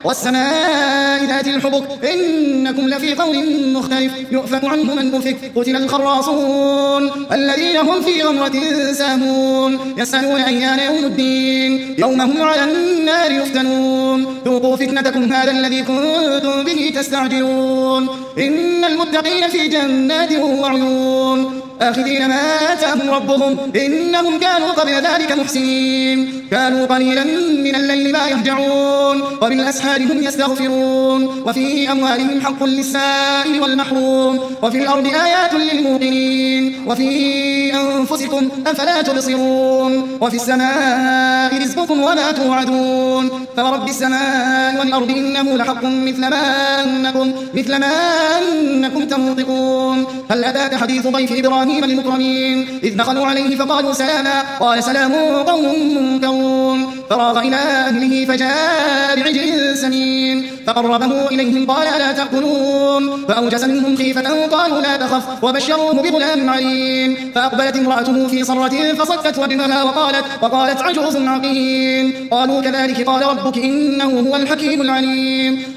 والسماء ذات الحبك إنكم لفي قول مختلف يؤفك عنه من أفك قتل الخراصون الذين هم في غمرة ساهون يسألون أيان يوم الدين يوم هم على النار يفتنون ذوقوا فتنتكم هذا الذي كنتم به تستعجلون إن المتقين في جنات وعيون آخذين ما آتاهم ربهم إنهم كانوا قبل ذلك محسنين كانوا قليلا من الليل ما يهجعون وبالأسحار هم يستغفرون وفي أموالهم حق للسائل والمحروم وفي الأرض آيات للموقنين وفي أنفسكم أفلا تبصرون وفي السماء رزقكم وما توعدون فورب السماء والأرض إنه لحق مثل ما أنكم تنطقون هل أتاك حديث ضيف إبراهيم المكرمين إذ دخلوا عليه فقالوا سلاما قال سلام قوم منكرون فراغ إلى أهله فجاء بعجل سمين فقربه إليهم قال ألا تأكلون فأوجس منهم خيفة قالوا لا تخف وبشروه بغلام عليم فأقبلت امرأته في صرة فصكت وجهها وقالت عجوز عقيم قالوا كذلك قال ربك إنه هو الحكيم العليم